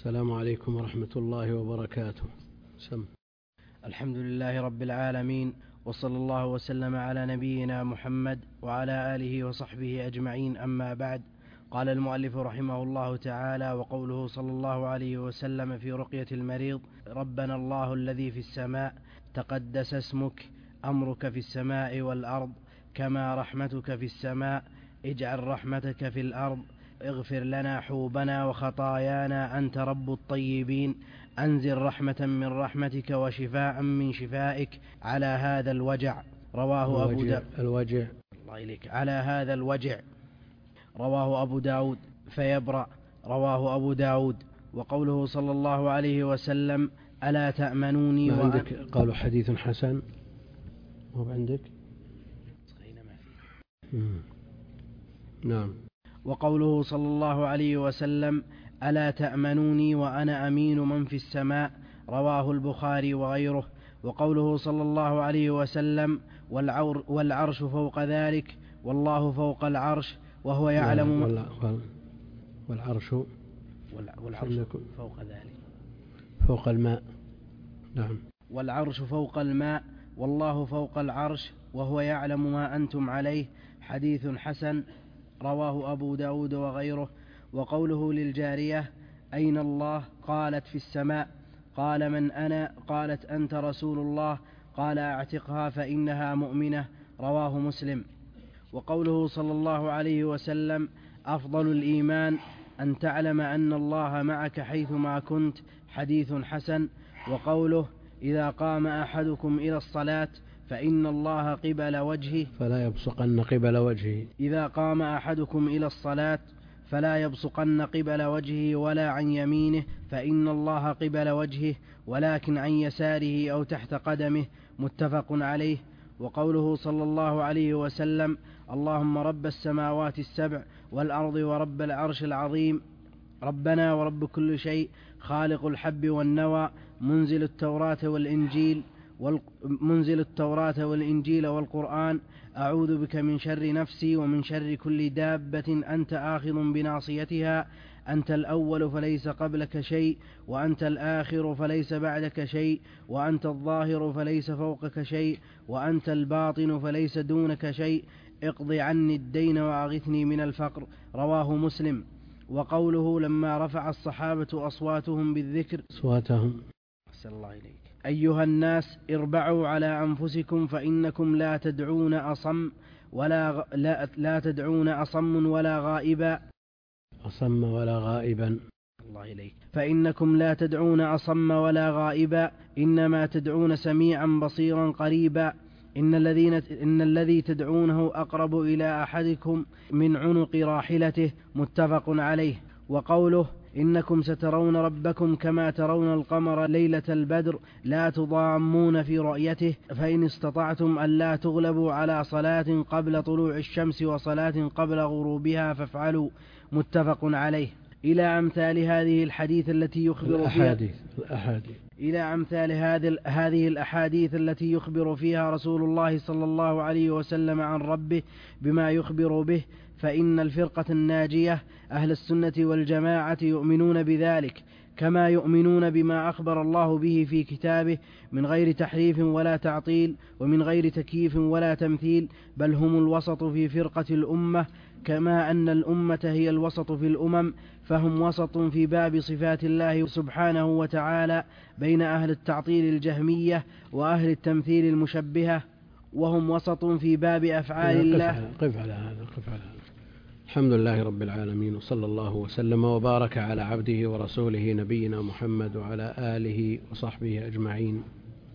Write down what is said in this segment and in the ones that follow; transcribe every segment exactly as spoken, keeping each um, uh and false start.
السلام عليكم ورحمة الله وبركاته. سم. الحمد لله رب العالمين، وصلى الله وسلم على نبينا محمد وعلى آله وصحبه أجمعين، أما بعد. قال المؤلف رحمه الله تعالى: وقوله صلى الله عليه وسلم في رقية المريض: ربنا الله الذي في السماء تقدس اسمك، أمرك في السماء والأرض، كما رحمتك في السماء، اجعل رحمتك في الأرض، اغفر لنا حوبنا وخطايانا، أنت رب الطيبين، أنزل رحمة من رحمتك وشفاء من شفائك على هذا الوجع. رواه أبو داود الوجع الله إليك على هذا الوجع رواه أبو داود فيبرأ. رواه أبو داود. وقوله صلى الله عليه وسلم: ألا تأمنوني؟ ما عندك قالوا حديث حسن؟ هو عندك؟ نعم. وقوله صلى الله عليه وسلم: ألا تأمنوني وأنا أمين من في السماء. رواه البخاري وغيره. وقوله صلى الله عليه وسلم: والعرش فوق ذلك، والله فوق العرش، وهو يعلم. والعرش والعرش فوق ذلك، فوق الماء. نعم. والعرش فوق الماء، والله فوق العرش، وهو يعلم ما أنتم عليه. حديث حسن. رواه أبو داود وغيره. وقوله للجارية: أين الله؟ قالت: في السماء. قال: من أنا؟ قالت: أنت رسول الله. قال: أعتقها فإنها مؤمنة. رواه مسلم. وقوله صلى الله عليه وسلم: أفضل الإيمان أن تعلم أن الله معك حيثما كنت. حديث حسن. وقوله: إذا قام أحدكم إلى الصلاة فإن الله قبل وجهه فلا يبصقن قبل وجهه. إذا قام أحدكم إلى الصلاة فلا يبصقن قبل وجهه ولا عن يمينه، فإن الله قبل وجهه، ولكن عن يساره أو تحت قدمه. متفق عليه. وقوله صلى الله عليه وسلم: اللهم رب السماوات السبع والأرض ورب العرش العظيم، ربنا ورب كل شيء، خالق الحب والنوى، منزل التوراة والإنجيل منزل التوراة والإنجيل والقرآن، أعوذ بك من شر نفسي ومن شر كل دابة أنت آخذ بناصيتها، أنت الأول فليس قبلك شيء، وأنت الآخر فليس بعدك شيء، وأنت الظاهر فليس فوقك شيء، وأنت الباطن فليس دونك شيء، اقض عني الدين وأغثني من الفقر. رواه مسلم. وقوله لما رفع الصحابة أصواتهم بالذكر أصواتهم أحسن الله إليك: أيها الناس اربعوا على أنفسكم فإنكم لا تدعون أصم ولا لا, لا تدعون أصم ولا غائبا أصم ولا غائبا الله إليك فإنكم لا تدعون أصم ولا غائبا، إنما تدعون سميعا بصيرا قريبا. إن الذين إن الذي تدعونه أقرب إلى أحدكم من عنق راحلته. متفق عليه. وقوله: إنكم سترون ربكم كما ترون القمر ليلة البدر لا تضامون في رؤيته، فإن استطعتم ألا تغلبوا على صلاة قبل طلوع الشمس وصلاة قبل غروبها فافعلوا. متفق عليه. إلى أمثال هذه الحديث التي يخبر الأحاديث فيها الأحاديث إلى أمثال هذه الأحاديث التي يخبر فيها رسول الله صلى الله عليه وسلم عن ربه بما يخبر به، فإن الفرقة الناجية أهل السنة والجماعة يؤمنون بذلك كما يؤمنون بما أخبر الله به في كتابه من غير تحريف ولا تعطيل ومن غير تكييف ولا تمثيل، بل هم الوسط في فرقة الأمة، كما أن الأمة هي الوسط في الأمم، فهم وسط في باب صفات الله سبحانه وتعالى بين أهل التعطيل الجهمية وأهل التمثيل المشبهة، وهم وسط في باب أفعال الله. قف على هذا قف على هذا. الحمد لله رب العالمين، وصلى الله وسلم وبارك على عبده ورسوله نبينا محمد وعلى آله وصحبه أجمعين.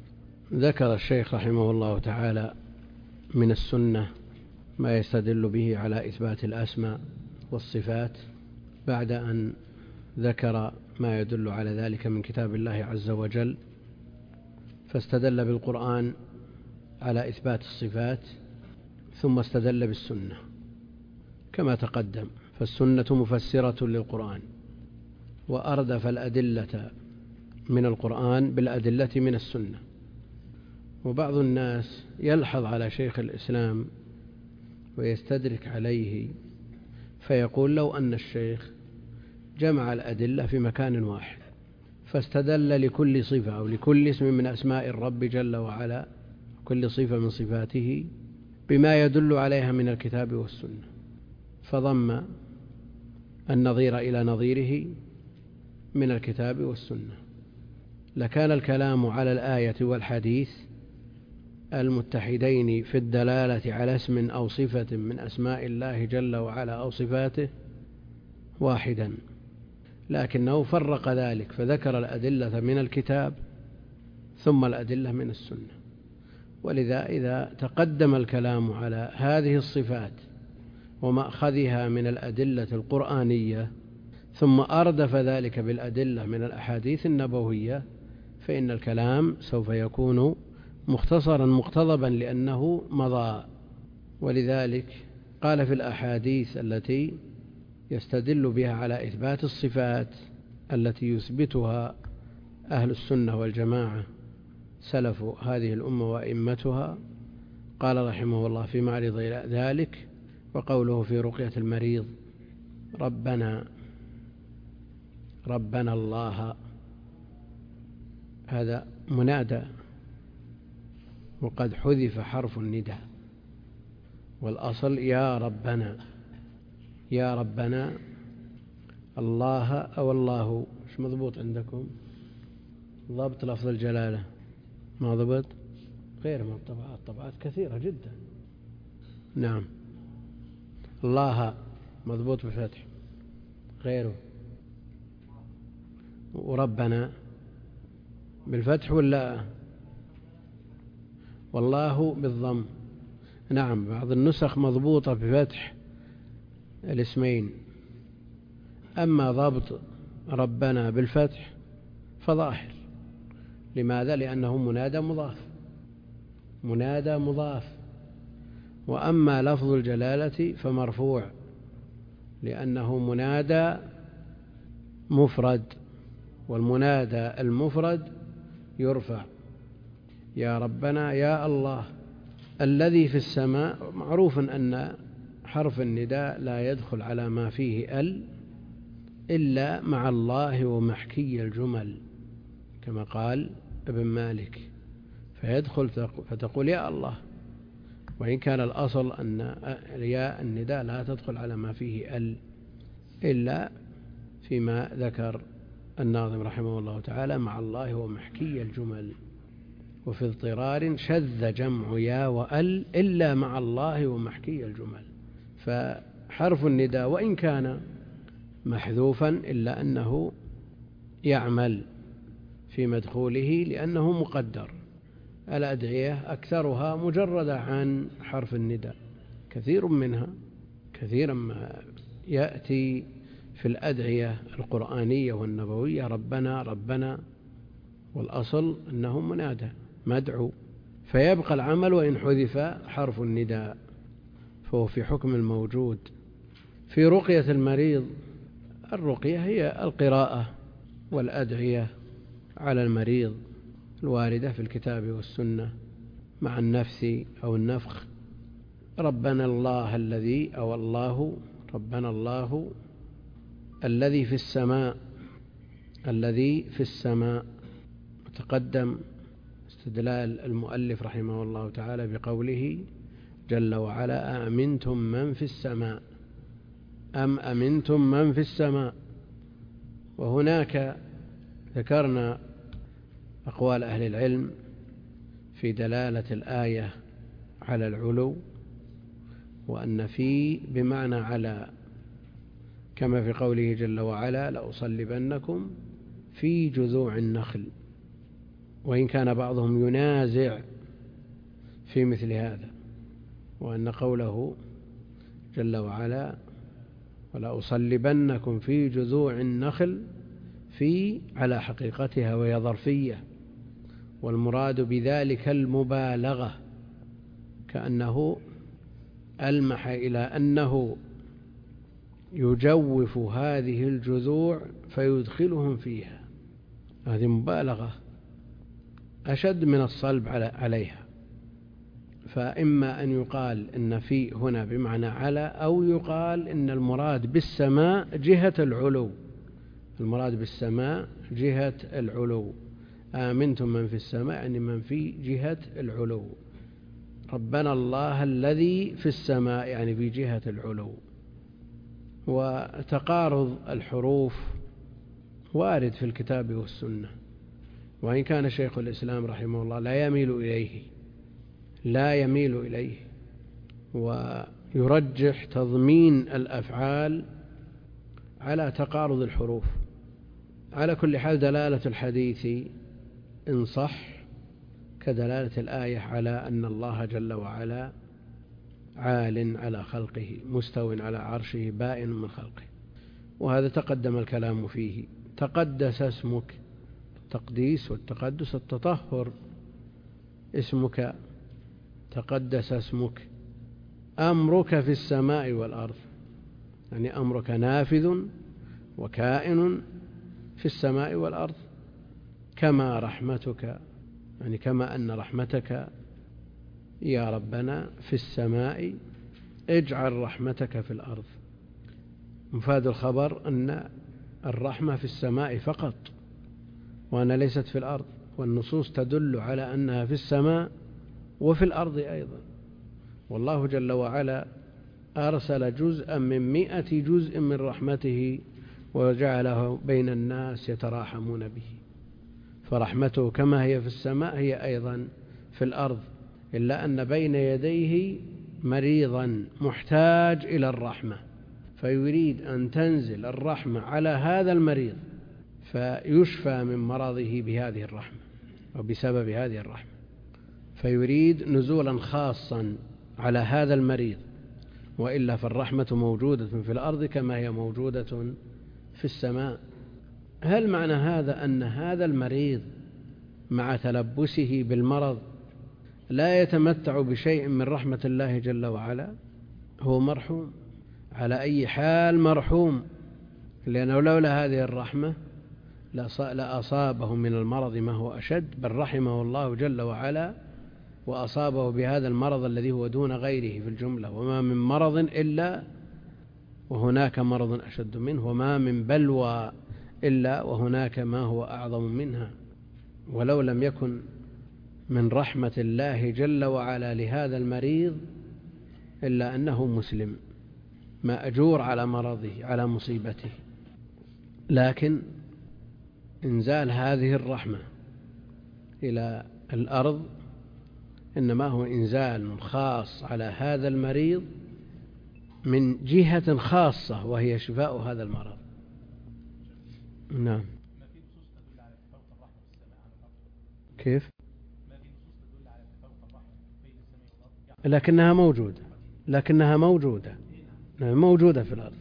ذكر الشيخ رحمه الله تعالى من السنة ما يستدل به على إثبات الأسماء والصفات، بعد أن ذكر ما يدل على ذلك من كتاب الله عز وجل، فاستدل بالقرآن على إثبات الصفات، ثم استدل بالسنة كما تقدم. فالسنة مفسرة للقرآن، وأردف الأدلة من القرآن بالأدلة من السنة. وبعض الناس يلحظ على شيخ الإسلام ويستدرك عليه فيقول: لو أن الشيخ جمع الأدلة في مكان واحد، فاستدل لكل صفة أو لكل اسم من أسماء الرب جل وعلا، كل صفة من صفاته، بما يدل عليها من الكتاب والسنة، فضم النظير إلى نظيره من الكتاب والسنة. لكان الكلام على الآية والحديث المتحدين في الدلالة على اسم أو صفة من أسماء الله جل وعلا أو صفاته واحدا، لكنه فرق ذلك فذكر الأدلة من الكتاب ثم الأدلة من السنة. ولذا إذا تقدم الكلام على هذه الصفات ومأخذها من الأدلة القرآنية ثم أردف ذلك بالأدلة من الأحاديث النبوية، فإن الكلام سوف يكون مختصرا مقتضبا لأنه مضى. ولذلك قال في الأحاديث التي يستدل بها على إثبات الصفات التي يثبتها أهل السنة والجماعة سلف هذه الأمة وأئمتها، قال رحمه الله في معرض ذلك وقوله في رقية المريض: ربنا ربنا الله، هذا منادى وقد حذف حرف النداء، والأصل يا ربنا، يا ربنا الله أو الله. مش مضبوط عندكم ضبط لفظ الجلالة؟ ما ضبط؟ غير من الطبعات، طبعات كثيرة جدا. نعم، الله مضبوط بالفتح، غيره. وربنا بالفتح ولا والله بالضم؟ نعم، بعض النسخ مضبوطة بفتح الاسمين، أما ضبط ربنا بالفتح فظاهر. لماذا؟ لأنه منادى مضاف، منادى مضاف. وأما لفظ الجلالة فمرفوع لأنه منادى مفرد، والمنادى المفرد يرفع. يا ربنا يا الله الذي في السماء. معروف أن حرف النداء لا يدخل على ما فيه ال إلا مع الله ومحكي الجمل، كما قال ابن مالك، فيدخل فتقول يا الله، وإن كان الأصل أن ياء النداء لا تدخل على ما فيه ال إلا فيما ذكر الناظم رحمه الله تعالى مع الله ومحكي الجمل. وفي اضطرار شذ جمع يا وأل إلا مع الله ومحكي الجمل. فحرف النداء وإن كان محذوفا إلا أنه يعمل في مدخوله لأنه مقدر. الأدعية أكثرها مجردة عن حرف النداء، كثير منها، كثيرا ما يأتي في الأدعية القرآنية والنبوية ربنا ربنا، والأصل أنه منادى مدعو، فيبقى العمل وإن حذف حرف النداء، فهو في حكم الموجود. في رقية المريض، الرقية هي القراءة والأدعية على المريض الواردة في الكتاب والسنة مع النفث أو النفخ. ربنا الله الذي أو الله ربنا الله الذي في السماء، الذي في السماء. تقدم استدلال المؤلف رحمه الله تعالى بقوله جل وعلا أأمنتم من في السماء، أم أمنتم من في السماء. وهناك ذكرنا أقوال أهل العلم في دلالة الآية على العلو، وأن في بمعنى على، كما في قوله جل وعلا لأصلبنكم في جذوع النخل، وإن كان بعضهم ينازع في مثل هذا، وأن قوله جل وعلا ولأصلبنكم في جذوع النخل في على حقيقتها وهي ظرفية، والمراد بذلك المبالغة، كأنه ألمح إلى أنه يجوف هذه الجذوع فيدخلهم فيها. هذه مبالغة أشد من الصلب عليها. فإما أن يقال إن في هنا بمعنى على، أو يقال إن المراد بالسماء جهة العلو، المراد بالسماء جهة العلو، آمنتم من في السماء يعني من في جهة العلو. ربنا الله الذي في السماء يعني في جهة العلو. وتقارض الحروف وارد في الكتاب والسنة، وإن كان شيخ الإسلام رحمه الله لا يميل إليه لا يميل إليه ويرجح تضمين الأفعال على تقارض الحروف. على كل حال دلالة الحديث إن صح كدلالة الآية على أن الله جل وعلا عال على خلقه مستو على عرشه بائن من خلقه، وهذا تقدم الكلام فيه. تقدس اسمك، التقديس والتقدس التطهر، اسمك تقدس اسمك. أمرك في السماء والأرض يعني أمرك نافذ وكائن في السماء والأرض، كما رحمتك يعني كما أن رحمتك يا ربنا في السماء اجعل رحمتك في الأرض. مفاد الخبر أن الرحمة في السماء فقط وأنها ليست في الأرض، والنصوص تدل على أنها في السماء وفي الأرض أيضا. والله جل وعلا أرسل جزءا من مئة جزء من رحمته وجعله بين الناس يتراحمون به، فرحمته كما هي في السماء هي أيضا في الأرض، إلا أن بين يديه مريضا محتاج إلى الرحمة، فيريد أن تنزل الرحمة على هذا المريض فيشفى من مرضه بهذه الرحمة أو بسبب هذه الرحمة، فيريد نزولا خاصا على هذا المريض، وإلا فالرحمة موجودة في الأرض كما هي موجودة في السماء. هل معنى هذا أن هذا المريض مع تلبسه بالمرض لا يتمتع بشيء من رحمة الله جل وعلا؟ هو مرحوم على أي حال، مرحوم، لأنه لولا هذه الرحمة لأصابه من المرض ما هو أشد، بل رحمه الله جل وعلا وأصابه بهذا المرض الذي هو دون غيره في الجملة. وما من مرض إلا وهناك مرض أشد منه، وما من بلوى إلا وهناك ما هو أعظم منها. ولو لم يكن من رحمة الله جل وعلا لهذا المريض إلا أنه مسلم مأجور على مرضه على مصيبته، لكن إنزال هذه الرحمة إلى الأرض إنما هو إنزال خاص على هذا المريض من جهة خاصة وهي شفاء هذا المرض. نعم. كيف؟ لكنها موجودة لكنها موجودة موجودة في الأرض.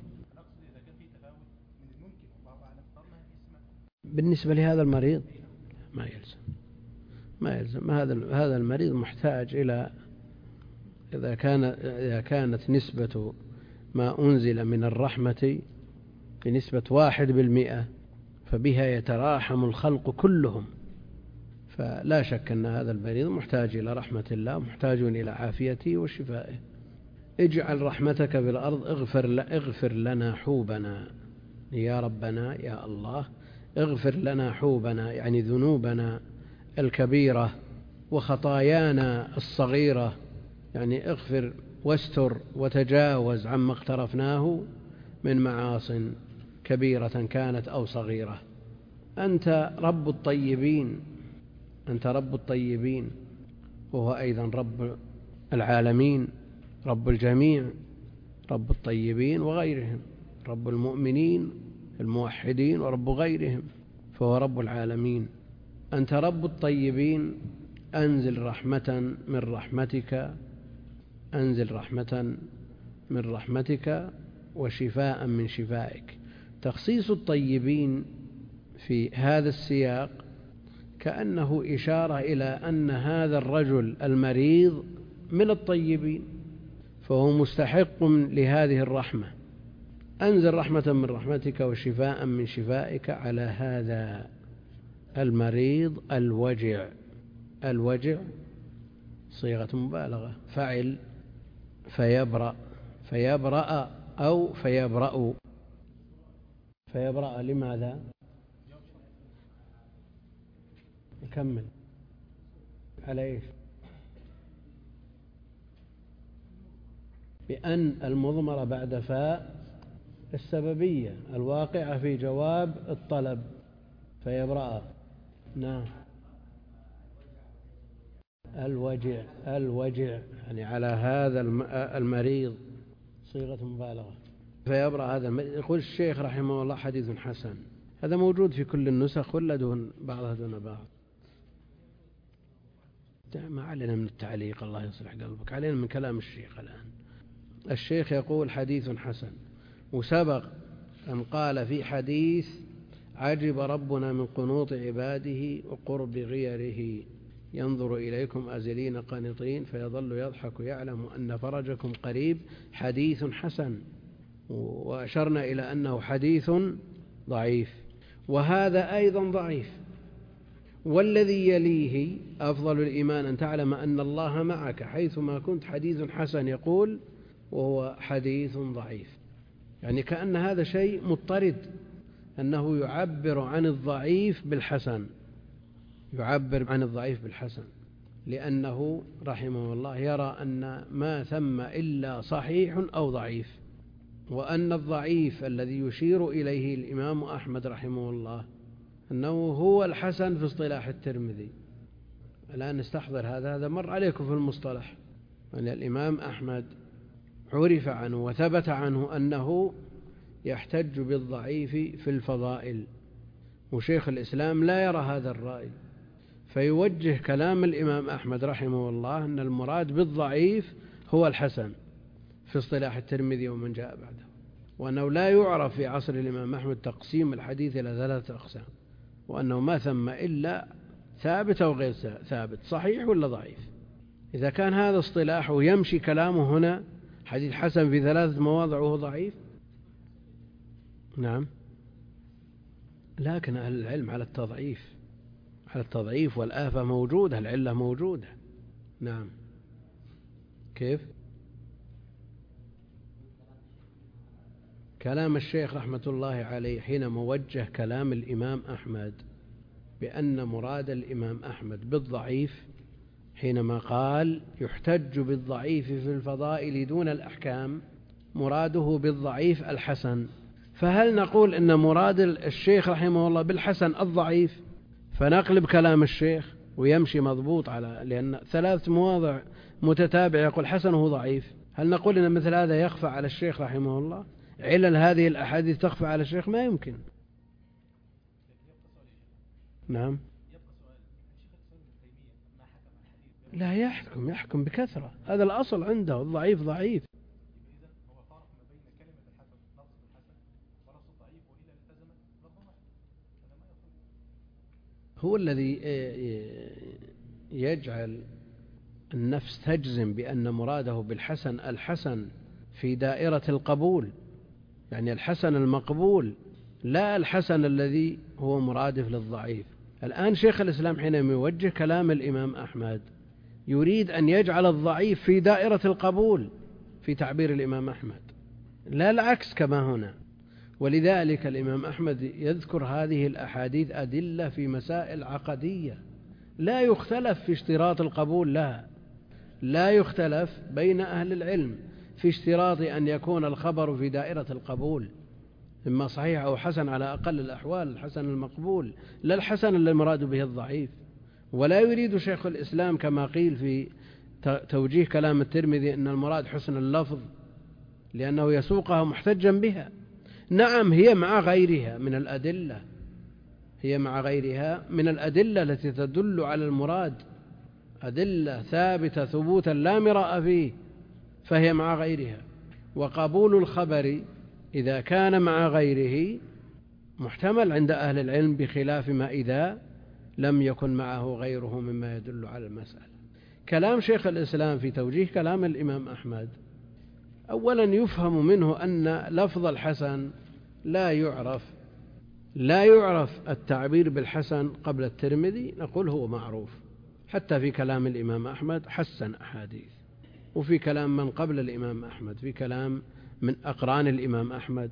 بالنسبة لهذا المريض ما يلزم ما يلزم هذا هذا المريض محتاج إلى إذا كان إذا كانت نسبة ما أنزل من الرحمة بنسبة واحد بالمئة فبها يتراحم الخلق كلهم، فلا شك أن هذا المريض محتاج إلى رحمة الله، محتاج إلى عافيته وشفائه. اجعل رحمتك في الأرض، اغفر, اغفر لنا حوبنا يا ربنا يا الله، اغفر لنا حوبنا يعني ذنوبنا الكبيرة وخطايانا الصغيرة، يعني اغفر واستر وتجاوز عما اقترفناه من معاصٍ كبيرة كانت أو صغيرة. أنت رب الطيبين أنت رب الطيبين وهو أيضا رب العالمين، رب الجميع، رب الطيبين وغيرهم، رب المؤمنين الموحدين ورب غيرهم، فهو رب العالمين. أنت رب الطيبين، أنزل رحمة من رحمتك أنزل رحمة من رحمتك وشفاء من شفائك. تخصيص الطيبين في هذا السياق كأنه إشارة إلى أن هذا الرجل المريض من الطيبين، فهو مستحق لهذه الرحمة. أنزل رحمة من رحمتك وشفاء من شفائك على هذا المريض الوجع. الوجع صيغة مبالغة، فعل فيبرأ فيبرأ أو فيبرأ. فيبرأ لماذا؟ نكمل على إيش؟ بأن المضمرة بعد فاء السببية الواقعة في جواب الطلب فيبرأ. نعم. الوجع الوجع يعني على هذا المريض صيغة مبالغة. فيبرأ هذا المريض. يقول الشيخ رحمه الله حديث حسن. هذا موجود في كل النسخ ولا دون بعضها دون بعض؟ ما علينا من التعليق، الله يصلح قلبك، علينا من كلام الشيخ. الآن الشيخ يقول حديث حسن، وسبق أن قال في حديث عجب ربنا من قنوط عباده وقرب غيره ينظر إليكم أزلين قانطين فيظل يضحك يعلم أن فرجكم قريب حديث حسن. وأشرنا إلى أنه حديث ضعيف، وهذا أيضا ضعيف. والذي يليه أفضل الإيمان أن تعلم أن الله معك حيثما كنت حديث حسن يقول، وهو حديث ضعيف. يعني كأن هذا شيء مضطرد، أنه يعبر عن الضعيف بالحسن، يعبر عن الضعيف بالحسن، لأنه رحمه الله يرى أن ما ثم إلا صحيح أو ضعيف، وأن الضعيف الذي يشير إليه الإمام أحمد رحمه الله أنه هو الحسن في اصطلاح الترمذي. الآن نستحضر هذا هذا مر عليكم في المصطلح أن الإمام أحمد عرف عنه وثبت عنه أنه يحتج بالضعيف في الفضائل، وشيخ الإسلام لا يرى هذا الرأي، فيوجه كلام الإمام أحمد رحمه الله أن المراد بالضعيف هو الحسن في اصطلاح الترمذي ومن جاء بعده، وأنه لا يعرف في عصر الإمام أحمد تقسيم الحديث إلى ثلاثة أقسام، وأنه ما ثم إلا ثابت أو غير ثابت، صحيح ولا ضعيف. إذا كان هذا اصطلاحه يمشي كلامه هنا حديث حسن في ثلاثة مواضع وهو ضعيف. نعم، لكن أهل العلم على التضعيف، على التضعيف والآفة موجودة، العلة موجودة. نعم. كيف؟ كلام الشيخ رحمة الله عليه حينما وجه كلام الإمام أحمد بأن مراد الإمام أحمد بالضعيف حينما قال يحتج بالضعيف في الفضائل دون الأحكام، مراده بالضعيف الحسن. فهل نقول إن مراد الشيخ رحمه الله بالحسن الضعيف فنقلب كلام الشيخ ويمشي مضبوط على، لأن ثلاث مواضع متتابع يقول حسن وهو ضعيف، هل نقول إن مثل هذا يخفى على الشيخ رحمه الله؟ علل هذه الأحاديث تخفى على الشيخ؟ ما يمكن. نعم. لا يحكم، يحكم بكثرة، هذا الأصل عنده، الضعيف ضعيف. هو الذي يجعل النفس تجزم بأن مراده بالحسن الحسن في دائرة القبول، يعني الحسن المقبول، لا الحسن الذي هو مرادف للضعيف. الآن شيخ الإسلام حينما يوجه كلام الإمام أحمد يريد أن يجعل الضعيف في دائرة القبول في تعبير الإمام أحمد، لا العكس كما هنا. ولذلك الإمام أحمد يذكر هذه الأحاديث أدلة في مسائل عقدية لا يختلف في اشتراط القبول لها، لا يختلف بين أهل العلم في اشتراط أن يكون الخبر في دائرة القبول، إما صحيح أو حسن، على أقل الأحوال الحسن المقبول، لا الحسن الذي المراد به الضعيف. ولا يريد شيخ الإسلام كما قيل في توجيه كلام الترمذي أن المراد حسن اللفظ لأنه يسوقها محتجا بها. نعم، هي مع غيرها من الأدلة، هي مع غيرها من الأدلة التي تدل على المراد، أدلة ثابتة ثبوتا لا مراء فيه، فهي مع غيرها. وقبول الخبر إذا كان مع غيره محتمل عند أهل العلم، بخلاف ما إذا لم يكن معه غيره مما يدل على المسألة. كلام شيخ الإسلام في توجيه كلام الإمام أحمد أولا يفهم منه أن لفظ الحسن لا يعرف لا يعرف التعبير بالحسن قبل الترمذي، نقول هو معروف، حتى في كلام الإمام أحمد حسن أحاديث، وفي كلام من قبل الإمام أحمد، في كلام من أقران الإمام أحمد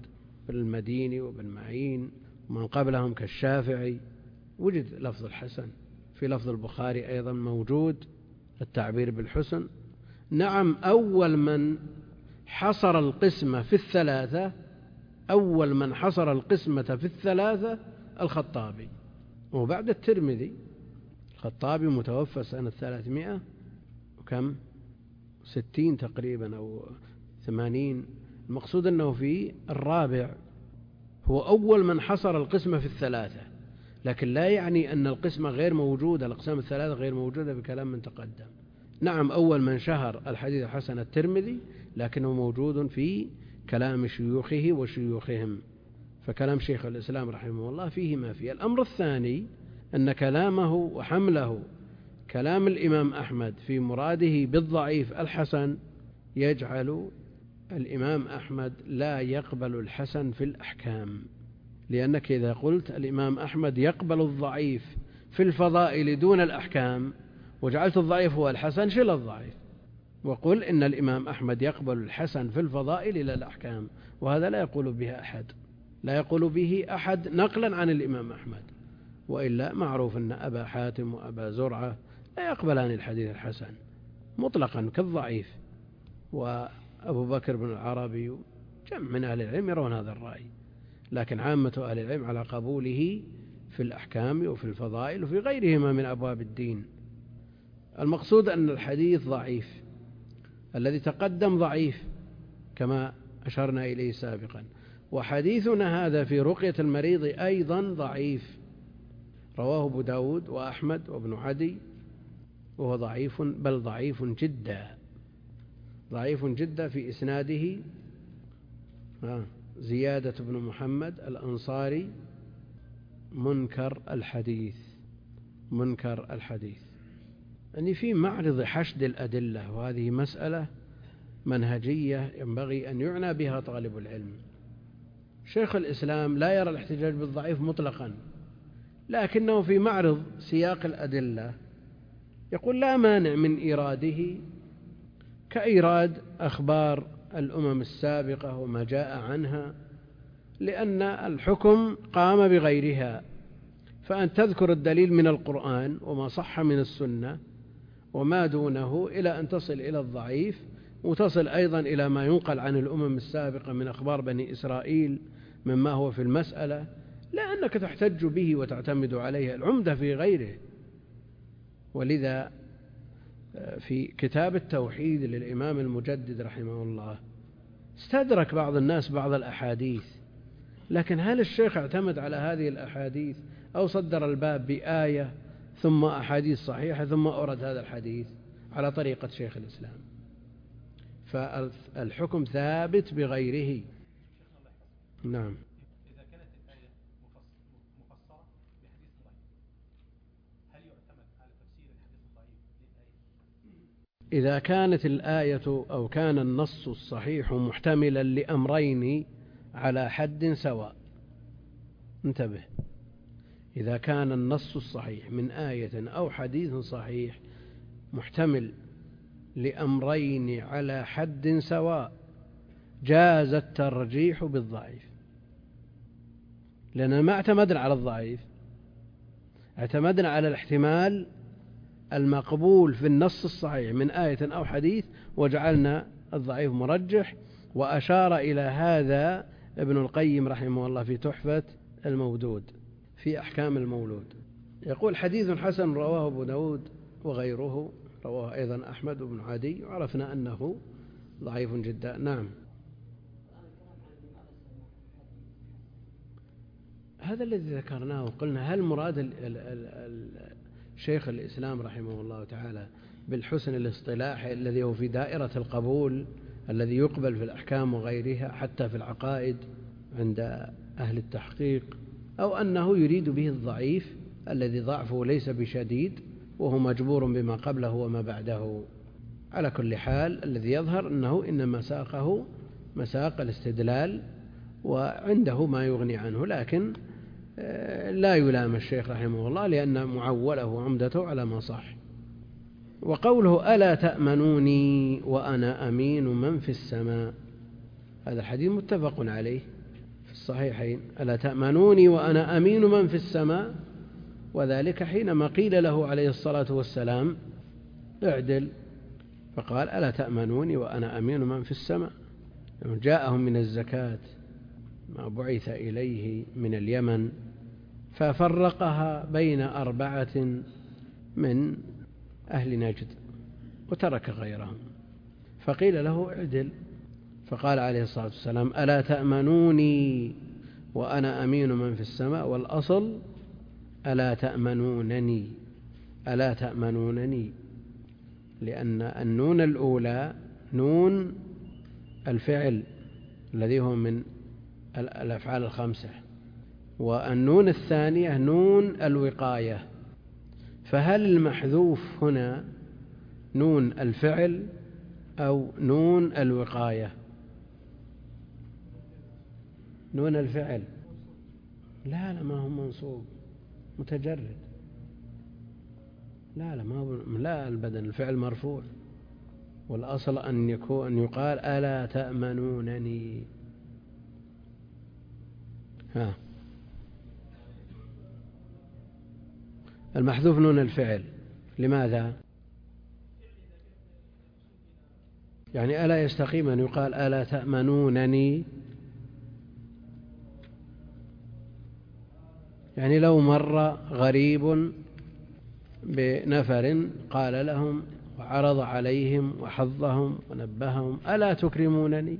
بالمديني وابن معين ومن قبلهم كالشافعي وجد لفظ الحسن. في لفظ البخاري أيضا موجود التعبير بالحسن. نعم، أول من حصر القسمة في الثلاثة أول من حصر القسمة في الثلاثة الخطابي، وبعد الترمذي. الخطابي متوفى سنة ثلاثمائة وكم ستين تقريبا أو ثمانين. المقصود أنه في الرابع، هو أول من حصر القسمة في الثلاثة، لكن لا يعني أن القسمة غير موجودة، الأقسام الثلاثة غير موجودة بكلام من تقدم. نعم، أول من شهر الحديث الحسن الترمذي، لكنه موجود في كلام شيوخه وشيوخهم، فكلام شيخ الإسلام رحمه الله فيه ما فيه. الأمر الثاني أن كلامه وحمله كلام الإمام أحمد في مراده بالضعيف الحسن يجعل الإمام أحمد لا يقبل الحسن في الأحكام، لأنك إذا قلت الإمام أحمد يقبل الضعيف في الفضائل دون الأحكام وجعلت الضعيف هو الحسن، شل الضعيف وقل إن الإمام أحمد يقبل الحسن في الفضائل إلى الأحكام، وهذا لا يقول به أحد لا يقول به أحد نقلا عن الإمام أحمد. وإلا معروف أن أبا حاتم وأبا زرعة لا يقبلان الحديث الحسن مطلقا كالضعيف، وأبو بكر بن العربي جمع من أهل العلم يرون هذا الرأي، لكن عامة أهل العلم على قبوله في الأحكام وفي الفضائل وفي غيرهما من أبواب الدين. المقصود أن الحديث ضعيف، الذي تقدم ضعيف كما أشرنا إليه سابقا، وحديثنا هذا في رقية المريض أيضا ضعيف، رواه أبو داود وأحمد وابن عدي، وهو ضعيف، بل ضعيف جدا ضعيف جدا. في إسناده زيادة بن محمد الأنصاري منكر الحديث منكر الحديث يعني في معرض حشد الأدلة، وهذه مسألة منهجية ينبغي أن يعنى بها طالب العلم. شيخ الإسلام لا يرى الاحتجاج بالضعيف مطلقا، لكنه في معرض سياق الأدلة يقول لا مانع من إيراده كإيراد أخبار الأمم السابقة وما جاء عنها، لأن الحكم قام بغيرها، فأن تذكر الدليل من القرآن وما صح من السنة وما دونه إلى أن تصل إلى الضعيف، وتصل أيضا إلى ما ينقل عن الأمم السابقة من أخبار بني إسرائيل مما هو في المسألة، لا أنك تحتج به وتعتمد عليه، العمدة في غيره. ولذا في كتاب التوحيد للإمام المجدد رحمه الله استدرك بعض الناس بعض الأحاديث، لكن هل الشيخ اعتمد على هذه الأحاديث أو صدر الباب بآية ثم أحاديث صحيحة ثم أورد هذا الحديث على طريقة شيخ الإسلام؟ فالحكم ثابت بغيره. نعم. إذا كانت الآية أو كان النص الصحيح محتملا لأمرين على حد سواء، انتبه، إذا كان النص الصحيح من آية أو حديث صحيح محتمل لأمرين على حد سواء جاز الترجيح بالضعيف، لأننا ما اعتمدنا على الضعيف، اعتمدنا على الاحتمال المقبول في النص الصحيح من آية أو حديث وجعلنا الضعيف مرجح. وأشار إلى هذا ابن القيم رحمه الله في تحفة المودود في أحكام المولود، يقول حديث حسن رواه أبو داود وغيره، رواه أيضا أحمد بن عدي، وعرفنا أنه ضعيف جدا. نعم. هذا الذي ذكرناه وقلنا هل مراد ال ال ال شيخ الإسلام رحمه الله تعالى بالحسن الاصطلاحي الذي هو في دائرة القبول الذي يقبل في الأحكام وغيرها حتى في العقائد عند أهل التحقيق، أو أنه يريد به الضعيف الذي ضعفه ليس بشديد وهو مجبور بما قبله وما بعده؟ على كل حال الذي يظهر أنه إنما ساقه مساق الاستدلال وعنده ما يغني عنه، لكن لا يلام الشيخ رحمه الله لأن معوله وعمدته على ما صح. وقوله ألا تأمنوني وأنا أمين من في السماء، هذا الحديث متفق عليه في الصحيحين: ألا تأمنوني وأنا أمين من في السماء؟ وذلك حينما قيل له عليه الصلاة والسلام: اعدل، فقال: ألا تأمنوني وأنا أمين من في السماء. جاءهم من الزكاة ما بعث إليه من اليمن، ففرقها بين أربعة من أهل نجد وترك غيرهم، فقيل له: اعدل، فقال عليه الصلاة والسلام: ألا تأمنوني وأنا أمين من في السماء؟ والأصل: ألا تأمنونني، ألا تأمنونني، لأن النون الأولى نون الفعل الذي هو من الأفعال الخمسة، والنون الثانية نون الوقاية، فهل المحذوف هنا نون الفعل أو نون الوقاية؟ نون الفعل. لا لا ما هو منصوب، متجرد. لا لا ما هو، لا البدن، الفعل مرفوع، والأصل أن يكون أن يقال: ألا تأمنونني. ها، المحذوف نون الفعل. لماذا؟ يعني ألا يستقيم أن يقال: ألا تأمنونني؟ يعني لو مر غريب بنفر قال لهم وعرض عليهم وحضهم ونبههم: ألا تكرمونني؟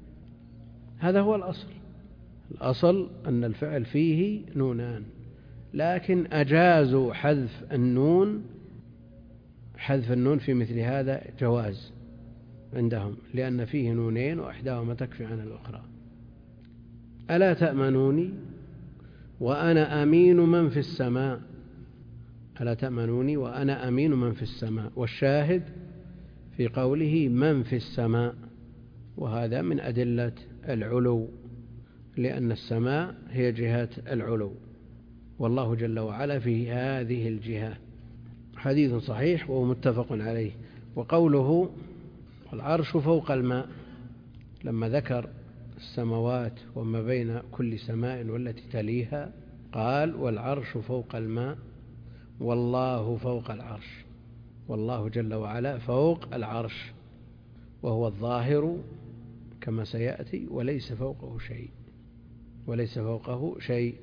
هذا هو الأصل. الأصل أن الفعل فيه نونان، لكن أجازوا حذف النون، حذف النون في مثل هذا جواز عندهم، لأن فيه نونين وإحداهما تكفي عن الأخرى. ألا تأمنوني وأنا أمين من في السماء، ألا تأمنوني وأنا أمين من في السماء، والشاهد في قوله من في السماء، وهذا من أدلة العلو، لأن السماء هي جهة العلو، والله جل وعلا في هذه الجهة. حديث صحيح ومتفق عليه. وقوله العرش فوق الماء، لما ذكر السماوات وما بين كل سماء والتي تليها قال: والعرش فوق الماء والله فوق العرش. والله جل وعلا فوق العرش، وهو الظاهر كما سيأتي، وليس فوقه شيء، وليس فوقه شيء.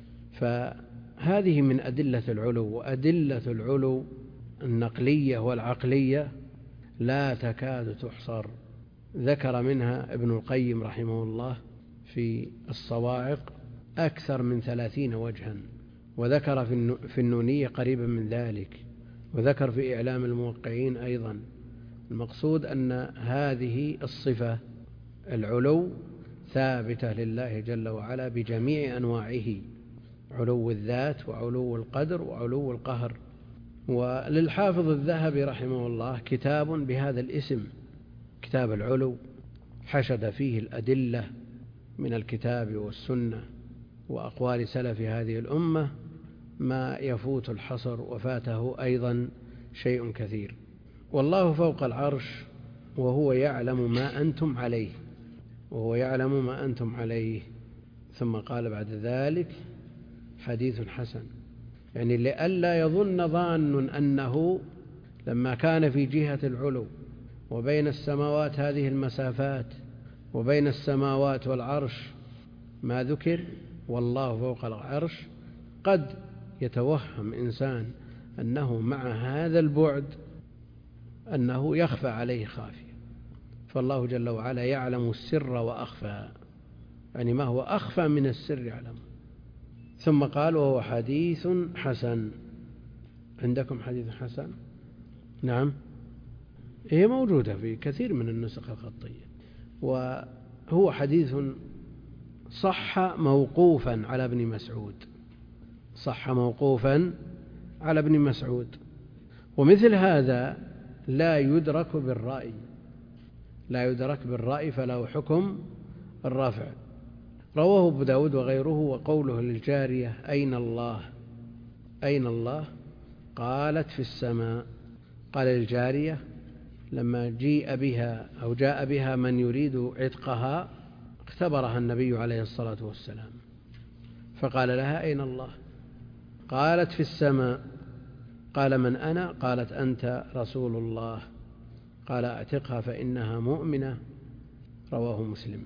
فهذه من أدلة العلو، وأدلة العلو النقلية والعقلية لا تكاد تحصر. ذكر منها ابن القيم رحمه الله في الصواعق أكثر من ثلاثين وجها، وذكر في النونية قريبا من ذلك، وذكر في إعلام الموقعين أيضا. المقصود أن هذه الصفة العلو ثابتة لله جل وعلا بجميع أنواعه: علو الذات وعلو القدر وعلو القهر. وللحافظ الذهبي رحمه الله كتاب بهذا الاسم، كتاب العلو، حشد فيه الأدلة من الكتاب والسنة وأقوال سلف هذه الأمة ما يفوت الحصر، وفاته أيضا شيء كثير. والله فوق العرش وهو يعلم ما أنتم عليه، وهو يعلم ما أنتم عليه. ثم قال بعد ذلك: حديث حسن، يعني لئلا يظن ظان أنه لما كان في جهة العلو وبين السماوات هذه المسافات، وبين السماوات والعرش ما ذكر، والله فوق العرش، قد يتوهم إنسان أنه مع هذا البعد أنه يخفى عليه خافية، فالله جل وعلا يعلم السر وأخفى، يعني ما هو أخفى من السر يعلم. ثم قال: وهو حديث حسن. عندكم حديث حسن؟ نعم، هي موجودة في كثير من النسخ الخطية. وهو حديث صح موقوفا على ابن مسعود، صح موقوفا على ابن مسعود. ومثل هذا لا يدرك بالرأي، لا يدرك بالرأي، فله حكم الرفع. رواه أبو داود وغيره. وقوله للجارية: أين الله؟ أين الله؟ قالت: في السماء. قال للجارية لما جيء بها أو جاء بها من يريد عتقها اختبرها النبي عليه الصلاة والسلام فقال لها: أين الله؟ قالت: في السماء. قال: من أنا؟ قالت: أنت رسول الله. قال: أعتقها فإنها مؤمنة. رواه مسلم.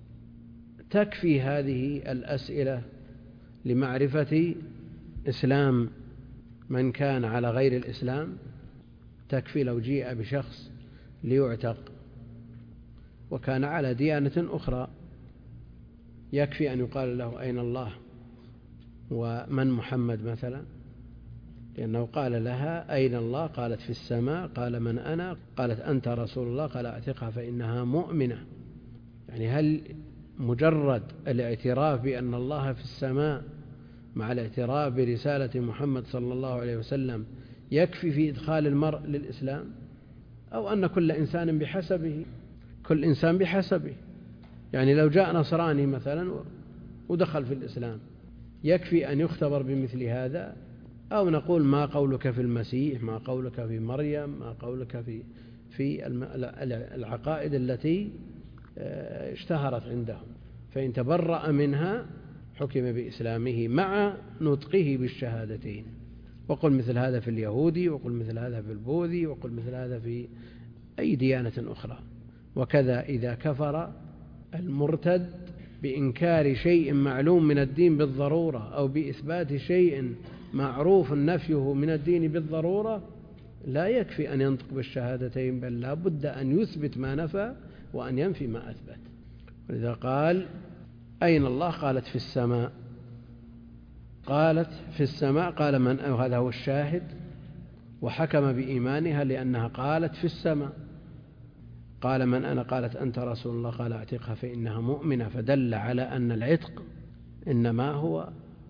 تكفي هذه الأسئلة لمعرفة إسلام من كان على غير الإسلام، تكفي لو جيء بشخص ليعتق وكان على ديانة أخرى، يكفي أن يقال له: أين الله؟ ومن محمد مثلا؟ لأنه قال لها: أين الله؟ قالت: في السماء. قال: من أنا؟ قالت: أنت رسول الله. قال: أعتقها فإنها مؤمنة. يعني هل مجرد الاعتراف بأن الله في السماء مع الاعتراف برسالة محمد صلى الله عليه وسلم يكفي في إدخال المرء للإسلام؟ أو أن كل إنسان بحسبه، كل إنسان بحسبه، يعني لو جاء نصراني مثلا ودخل في الإسلام يكفي أن يختبر بمثل هذا؟ أو نقول: ما قولك في المسيح؟ ما قولك في مريم؟ ما قولك في في العقائد التي اشتهرت عندهم؟ فإن تبرأ منها حكم بإسلامه مع نطقه بالشهادتين. وقل مثل هذا في اليهودي، وقل مثل هذا في البوذي، وقل مثل هذا في أي ديانة أخرى. وكذا إذا كفر المرتد بإنكار شيء معلوم من الدين بالضرورة أو بإثبات شيء معروف نفيه من الدين بالضرورة، لا يكفي أن ينطق بالشهادتين، بل لا بد أن يثبت ما نفى وأن ينفي ما أثبت. ولذا قال: أين الله؟ قالت: في السماء. قالت: في السماء. قال: من؟ هذا هو الشاهد. وحكم بإيمانها لأنها قالت: في السماء. قال: من أنا؟ قالت: أنت رسول الله. قال: أعتقها فإنها مؤمنة. فدل على أن العتق إنما هو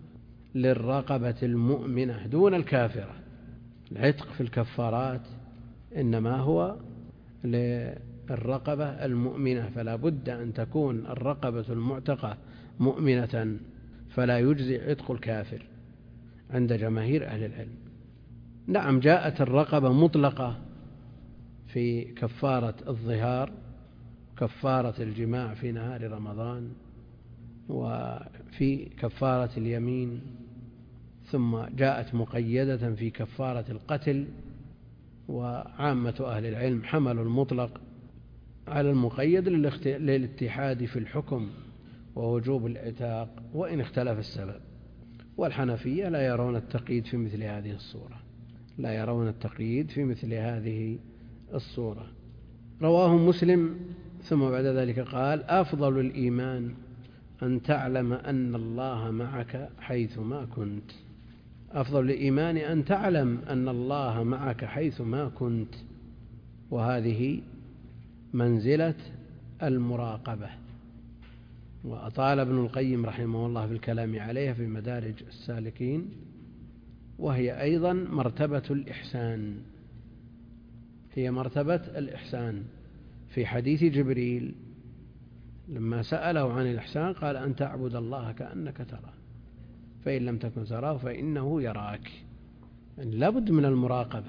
للرقبة المؤمنة دون الكافرة. العتق في الكفارات إنما هو للرقبة المؤمنة، فلا بد أن تكون الرقبة المعتقة مؤمنة، فلا يجزي عتق الكافر عند جماهير أهل العلم. نعم، جاءت الرقبة مطلقة في كفارة الظهار، كفارة الجماع في نهار رمضان، وفي كفارة اليمين، ثم جاءت مقيدة في كفارة القتل. وعامة أهل العلم حملوا المطلق على المقيد للاتحاد في الحكم ووجوب العتاق وإن اختلف السبب. والحنفية لا يرون التقييد في مثل هذه الصورة، لا يرون التقييد في مثل هذه الصورة. رواه مسلم. ثم بعد ذلك قال: أفضل الإيمان أن تعلم أن الله معك حيثما كنت. أفضل الإيمان أن تعلم أن الله معك حيثما كنت، وهذه منزلة المراقبة. وأطال ابن القيم رحمه الله في الكلام عليها في مدارج السالكين، وهي أيضا مرتبة الإحسان، هي مرتبة الإحسان. في حديث جبريل لما سأله عن الإحسان قال: أن تعبد الله كأنك تراه، فإن لم تكن تراه فإنه يراك. يعني لا بد من المراقبة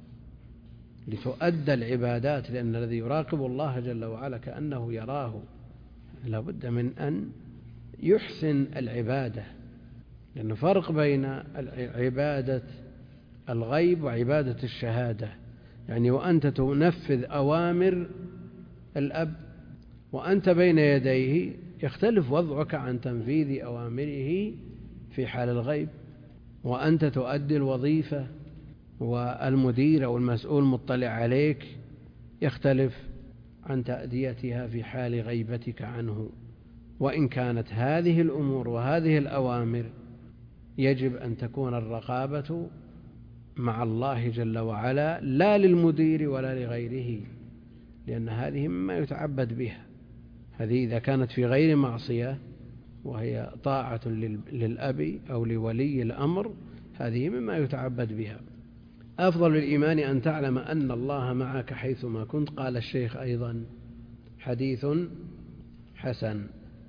لتؤدى العبادات، لأن الذي يراقب الله جل وعلا كأنه يراه لا بد من أن يحسن العبادة، لأن فرق بين عبادة الغيب وعبادة الشهادة. يعني وأنت تنفذ أوامر الأب وأنت بين يديه يختلف وضعك عن تنفيذ أوامره في حال الغيب، وأنت تؤدي الوظيفة والمدير أو المسؤول مطلع عليك يختلف عن تأديتها في حال غيبتك عنه. وإن كانت هذه الأمور وهذه الأوامر يجب أن تكون الرقابة مع الله جل وعلا لا للمدير ولا لغيره، لأن هذه مما يتعبد بها. هذه إذا كانت في غير معصية وهي طاعة للأب أو لولي الأمر، هذه مما يتعبد بها. أفضل الإيمان أن تعلم أن الله معك حيثما كنت. قال الشيخ أيضا: حديث حسن.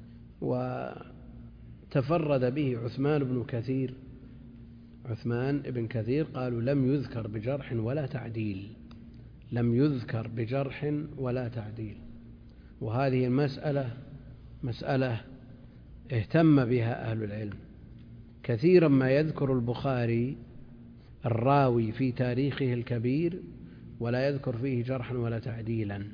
وتفرد به عثمان بن كثير عثمان بن كثير قالوا: لم يذكر بجرح ولا تعديل، لم يذكر بجرح ولا تعديل. وهذه المسألة مسألة اهتم بها أهل العلم. كثيرا ما يذكر البخاري الراوي في تاريخه الكبير ولا يذكر فيه جرحا ولا تعديلا،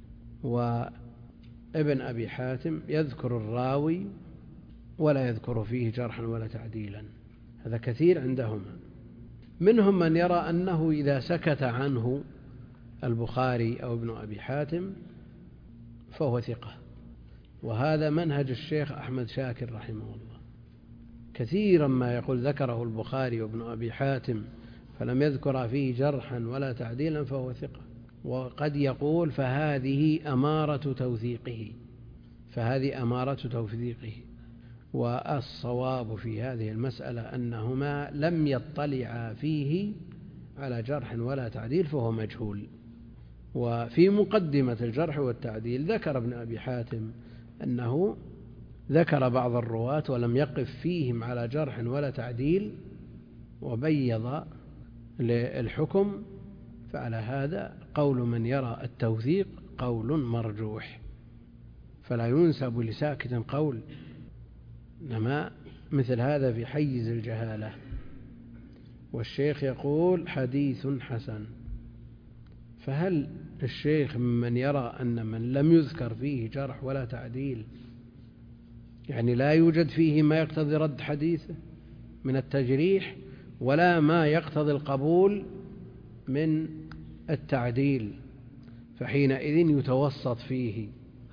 وابن أبي حاتم يذكر الراوي ولا يذكر فيه جرحا ولا تعديلا. هذا كثير عندهما. منهم من يرى أنه إذا سكت عنه البخاري أو ابن أبي حاتم فهو ثقة، وهذا منهج الشيخ أحمد شاكر رحمه الله. كثيرا ما يقول ذكره البخاري وابن أبي حاتم فلم يذكر فيه جرحا ولا تعديلا فهو ثقة، وقد يقول فهذه أمارة توثيقه فهذه أمارة توثيقه والصواب في هذه المسألة أنهما لم يطلعا فيه على جرح ولا تعديل فهو مجهول. وفي مقدمة الجرح والتعديل ذكر ابن أبي حاتم أنه ذكر بعض الرواة ولم يقف فيهم على جرح ولا تعديل وبيض للحكم، فعلى هذا قول من يرى التوثيق قول مرجوح، فلا ينسب لساكت قول، إنما مثل هذا في حيز الجهالة. والشيخ يقول حديث حسن، فهل الشيخ من يرى أن من لم يذكر فيه جرح ولا تعديل يعني لا يوجد فيه ما يقتضي رد حديثه من التجريح ولا ما يقتضي القبول من التعديل، فحينئذ يتوسط فيه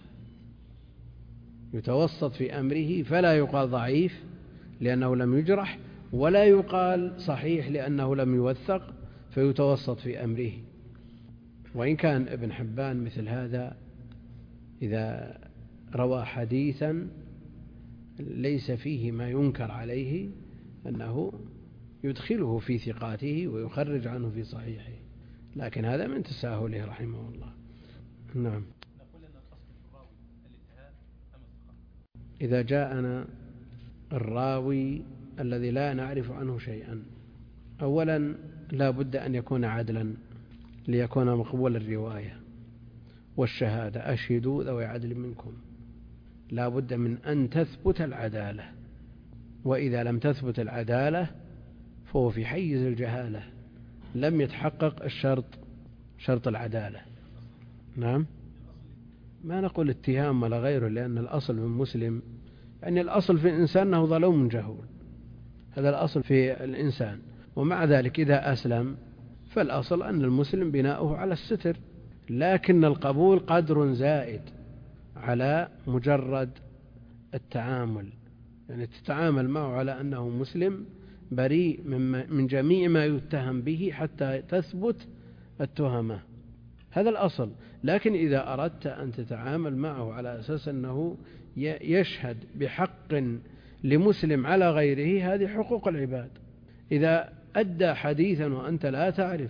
يتوسط في أمره، فلا يقال ضعيف لأنه لم يجرح ولا يقال صحيح لأنه لم يوثق، فيتوسط في أمره. وإن كان ابن حبان مثل هذا إذا روى حديثا ليس فيه ما ينكر عليه أنه يدخله في ثقاته ويخرج عنه في صحيحه، لكن هذا من تساهله رحمه الله. نعم. إذا جاءنا الراوي الذي لا نعرف عنه شيئا، أولا لا بد أن يكون عدلا ليكون مقبول الرواية والشهادة، أشهدوا ذوي عدل منكم، لا بد من أن تثبت العدالة، وإذا لم تثبت العدالة فهو في حيز الجهالة، لم يتحقق الشرط شرط العدالة. نعم، ما نقول اتهام ولا غيره، لأن الأصل من مسلم يعني الأصل في الإنسان أنه ظلوم جهول، هذا الأصل في الإنسان. ومع ذلك إذا أسلم فالأصل أن المسلم بناؤه على الستر، لكن القبول قدر زائد على مجرد التعامل، يعني تتعامل معه على أنه مسلم بريء من جميع ما يتهم به حتى تثبت التهمة، هذا الأصل. لكن إذا أردت أن تتعامل معه على أساس أنه يشهد بحق لمسلم على غيره، هذه حقوق العباد. إذا أدى حديثا وأنت لا تعرف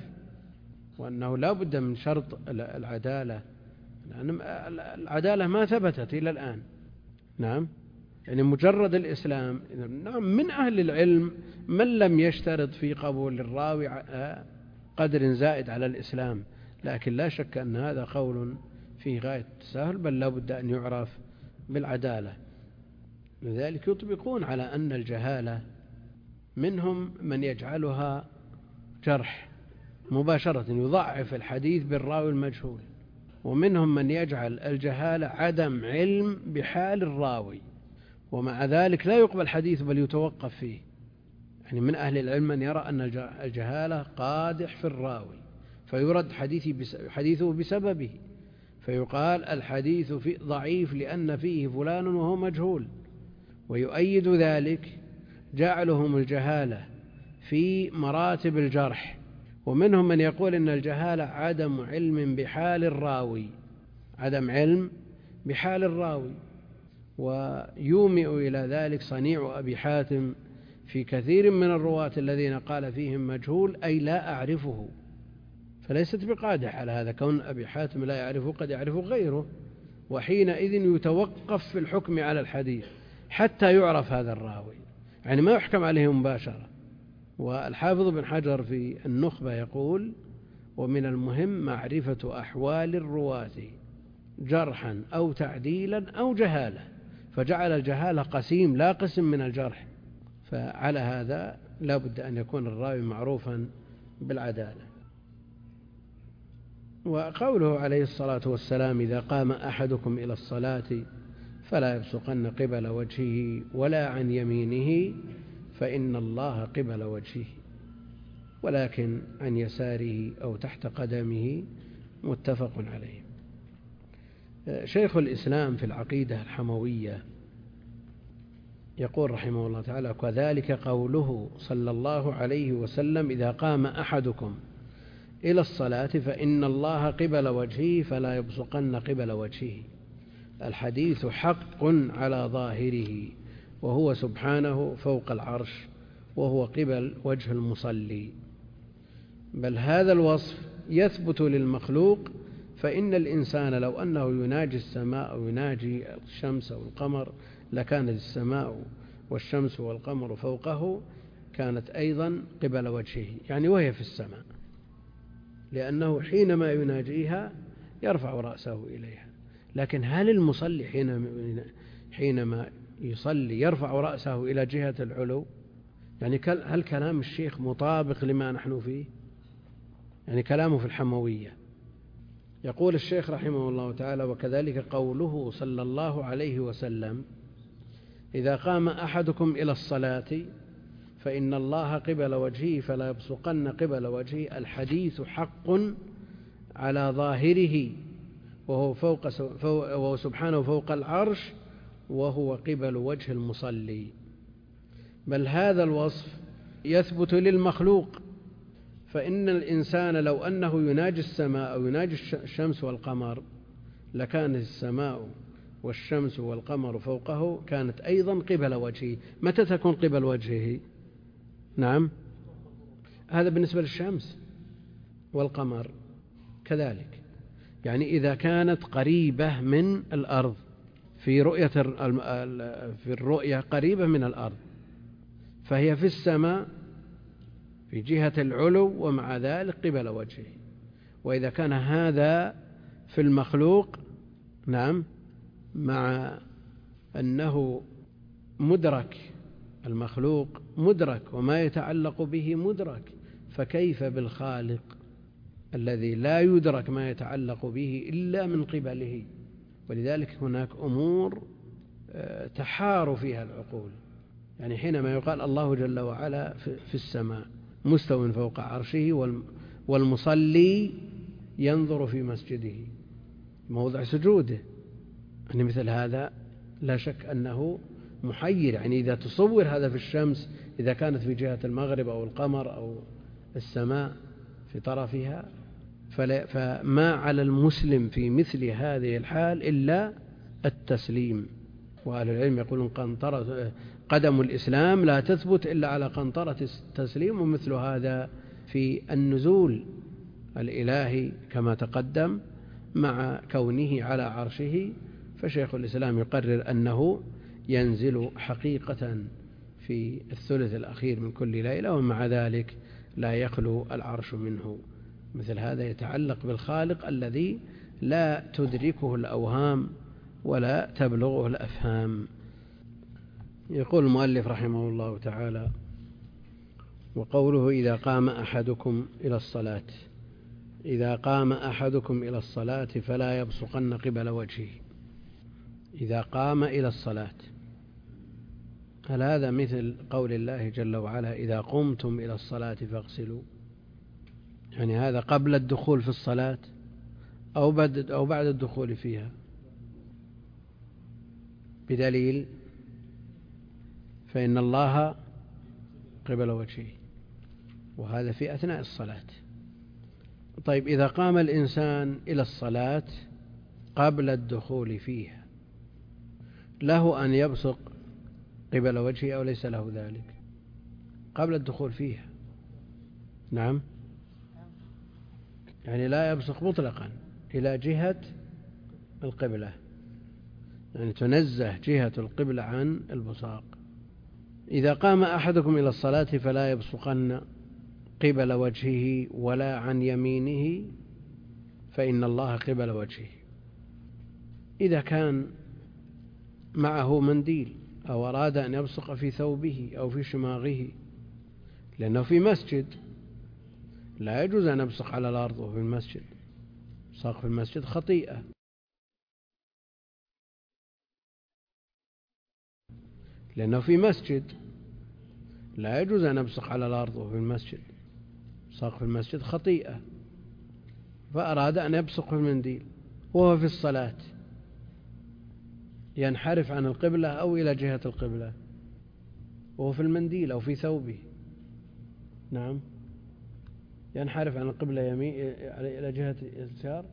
وأنه لا بد من شرط العدالة، لأن العدالة ما ثبتت إلى الآن. نعم، يعني مجرد الإسلام. نعم، من أهل العلم من لم يشترط في قبول الراوي قدر زائد على الإسلام، لكن لا شك أن هذا قول فيه غاية التساهل، بل لا بد أن يعرف بالعدالة. لذلك يطبقون على أن الجهالة منهم من يجعلها جرح مباشرة، يضعف الحديث بالراوي المجهول، ومنهم من يجعل الجهالة عدم علم بحال الراوي، ومع ذلك لا يقبل حديث بل يتوقف فيه. يعني من أهل العلم من يرى أن الجهالة قادح في الراوي فيرد حديثه بسببه، فيقال الحديث في ضعيف لأن فيه فلان وهو مجهول. ويؤيد ذلك جعلهم الجهالة في مراتب الجرح، ومنهم من يقول إن الجهالة عدم علم بحال الراوي عدم علم بحال الراوي ويومئ إلى ذلك صنيع أبي حاتم في كثير من الرواة الذين قال فيهم مجهول أي لا أعرفه، فليست بقادح على هذا، كون أبي حاتم لا يعرفه قد يعرفه غيره، وحينئذ يتوقف في الحكم على الحديث حتى يعرف هذا الراوي، يعني ما يحكم عليه مباشرة. والحافظ بن حجر في النخبة يقول: ومن المهم معرفة أحوال الرواة جرحا أو تعديلا أو جهالة، فجعل الجهالة قسيم لا قسم من الجرح، فعلى هذا لا بد أن يكون الراوي معروفا بالعدالة. وقوله عليه الصلاة والسلام: إذا قام أحدكم إلى الصلاة فلا يبصقن قبل وجهه ولا عن يمينه فإن الله قبل وجهه ولكن عن يساره أو تحت قدمه، متفق عليه. شيخ الإسلام في العقيدة الحموية يقول رحمه الله تعالى: وذلك قوله صلى الله عليه وسلم: إذا قام أحدكم إلى الصلاة فإن الله قبل وجهه فلا يبصقن قبل وجهه. الحديث حق على ظاهره، وهو سبحانه فوق العرش، وهو قبل وجه المصلي. بل هذا الوصف يثبت للمخلوق، فإن الإنسان لو أنه يناجي السماء أو يناجي الشمس أو القمر لكانت السماء والشمس والقمر فوقه، كانت أيضا قبل وجهه، يعني وهي في السماء، لأنه حينما يناجيها يرفع رأسه إليها. لكن هل المصلي حينما يصلي يرفع رأسه إلى جهة العلو؟ يعني هل كلام الشيخ مطابق لما نحن فيه؟ يعني كلامه في الحموية. يقول الشيخ رحمه الله تعالى: وكذلك قوله صلى الله عليه وسلم: إذا قام أحدكم إلى الصلاة فإن الله قبل وجهه فلا يبصقن قبل وجهه. الحديث حق على ظاهره، وهو, فوق وهو سبحانه فوق العرش، وهو قبل وجه المصلي. بل هذا الوصف يثبت للمخلوق، فإن الإنسان لو أنه يناجي السماء أو يناجي الشمس والقمر لكانت السماء والشمس والقمر فوقه، كانت أيضا قبل وجهه. متى تكون قبل وجهه؟ نعم، هذا بالنسبة للشمس والقمر كذلك، يعني إذا كانت قريبة من الأرض، في رؤية في الرؤية قريبة من الأرض، فهي في السماء في جهة العلو، ومع ذلك قبل وجهه. وإذا كان هذا في المخلوق، نعم، مع أنه مدرك، المخلوق مدرك وما يتعلق به مدرك، فكيف بالخالق الذي لا يدرك ما يتعلق به إلا من قبله؟ ولذلك هناك أمور تحار فيها العقول. يعني حينما يقال الله جل وعلا في السماء مستو فوق عرشه والمصلي ينظر في مسجده موضع سجوده، يعني مثل هذا لا شك أنه محير. يعني إذا تصور هذا في الشمس، إذا كانت في جهة المغرب أو القمر أو السماء في طرفها، فما على المسلم في مثل هذه الحال إلا التسليم. وأهل العلم يقولون قنطرة قدم الإسلام لا تثبت إلا على قنطرة التسليم، ومثل هذا في النزول الإلهي كما تقدم مع كونه على عرشه. فشيخ الإسلام يقرر أنه ينزل حقيقة في الثلث الأخير من كل ليلة، ومع ذلك لا يخلو العرش منه. مثل هذا يتعلق بالخالق الذي لا تدركه الأوهام ولا تبلغه الأفهام. يقول المؤلف رحمه الله تعالى: وقوله إذا قام أحدكم إلى الصلاة، إذا قام أحدكم إلى الصلاة فلا يبصقن قبل وجهه. إذا قام إلى الصلاة، هل هذا مثل قول الله جل وعلا: إذا قمتم إلى الصلاة فاغسلوا؟ يعني هذا قبل الدخول في الصلاة أو بعد أو بعد الدخول فيها؟ بدليل: فإن الله قبل وجهه، وهذا في أثناء الصلاة. طيب، إذا قام الإنسان إلى الصلاة قبل الدخول فيها، له أن يبصق قبل وجهه أو ليس له ذلك؟ قبل الدخول فيها، نعم، يعني لا يبصق مطلقا إلى جهة القبلة، يعني تنزه جهة القبلة عن البصاق. إذا قام أحدكم إلى الصلاة فلا يبصقن قبل وجهه ولا عن يمينه فإن الله قبل وجهه. إذا كان معه منديل أو أراد أن يبصق في ثوبه أو في شماغه، لأنه في مسجد لا يجوز أن يبصق على الأرض وفي المسجد، بصاق في المسجد خطيئة. لأنه في مسجد لا يجوز أن يبصق على الأرض وفي المسجد، بصاق في المسجد خطيئة، فأراد أن يبصق في المنديل وهو في الصلاة، ينحرف عن القبلة أو إلى جهة القبلة وهو في المنديل أو في ثوبه، نعم، ينحرف عن القبلة يمين إلى جهة اليسار،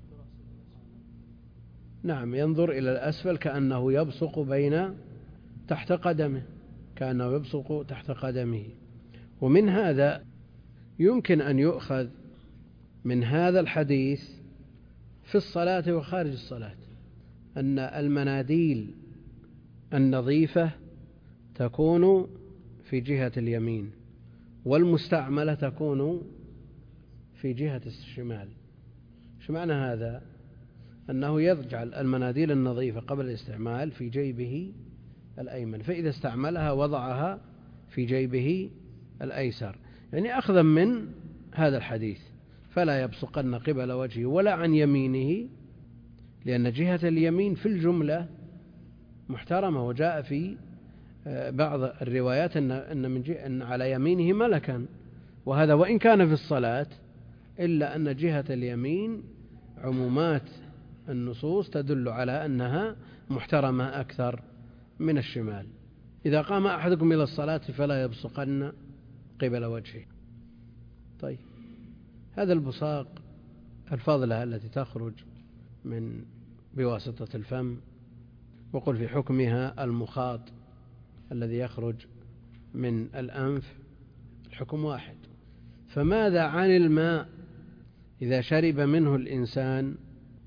نعم، ينظر إلى الأسفل كأنه يبصق بين تحت قدمه، كأنه يبصق تحت قدمه. ومن هذا يمكن أن يؤخذ من هذا الحديث في الصلاة وخارج الصلاة أن المناديل النظيفة تكون في جهة اليمين، والمستعملة تكون في جهة الشمال. شو معنى هذا؟ أنه يجعل المناديل النظيفة قبل الاستعمال في جيبه الأيمن، فإذا استعملها وضعها في جيبه الأيسر، يعني أخذا من هذا الحديث فلا يبصقن قبل وجهه ولا عن يمينه، لأن جهة اليمين في الجملة محترمة، وجاء في بعض الروايات أن أن من جهة أن على يمينه ملكا، وهذا وإن كان في الصلاة إلا أن جهة اليمين عمومات النصوص تدل على أنها محترمة أكثر من الشمال. إذا قام أحدكم إلى الصلاة فلا يبصقن قبل وجهه. طيب، هذا البصاق الفضلة التي تخرج من بواسطة الفم، وقل في حكمها المخاط الذي يخرج من الأنف، الحكم واحد. فماذا عن الماء إذا شرب منه الإنسان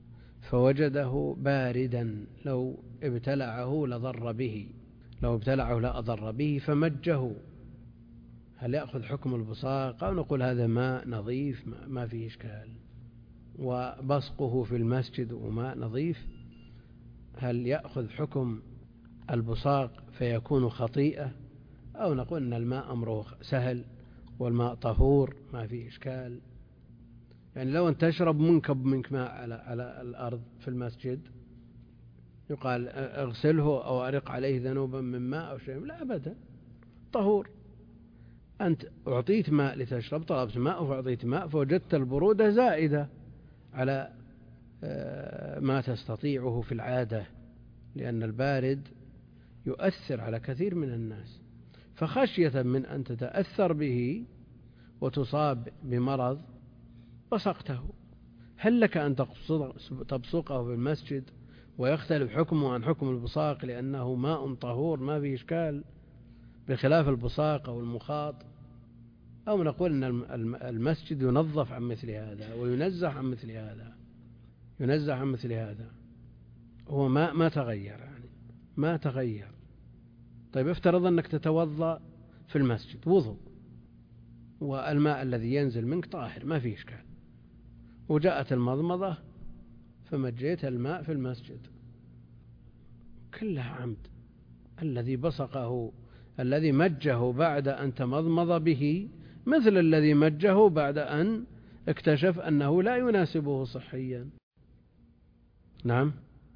فوجده باردا، لو ابتلعه لضر به، لو ابتلعه لا أضر به فمجه، هل يأخذ حكم البصاق أو نقول هذا ماء نظيف ما فيه إشكال؟ وبصقه في المسجد وماء نظيف، هل يأخذ حكم البصاق فيكون خطيئة، أو نقول أن الماء أمره سهل والماء طهور ما فيه إشكال؟ يعني لو أن تشرب منكب منك ماء على على الأرض في المسجد يقال اغسله أو أرق عليه ذنوبا من ماء أو شيء، لا أبدا، طهور. أنت أعطيت ماء لتشرب، طلبت ماء فأعطيت ماء فوجدت البرودة زائدة على ما تستطيعه في العادة، لأن البارد يؤثر على كثير من الناس، فخشية من أن تتأثر به وتصاب بمرض بصقته. هل لك أن تبصقه في المسجد ويختلف حكمه عن حكم البصاق لأنه ماء طهور ما فيه إشكال، بخلاف البصاق أو المخاط؟ أو نقول أن المسجد ينظف عن مثل هذا وينزه عن مثل هذا، ينزه عن مثل هذا، هو ما ما تغير، يعني ما تغير. طيب، افترض أنك تتوضأ في المسجد وضوء والماء الذي ينزل منك طاهر ما فيه إشكال، وجاءت المضمضة فمجيت الماء في المسجد، كلها عمد. الذي بصقه الذي مجه بعد أن تمضمض به مثل الذي مجه بعد أن اكتشف أنه لا يناسبه صحيا. نعم،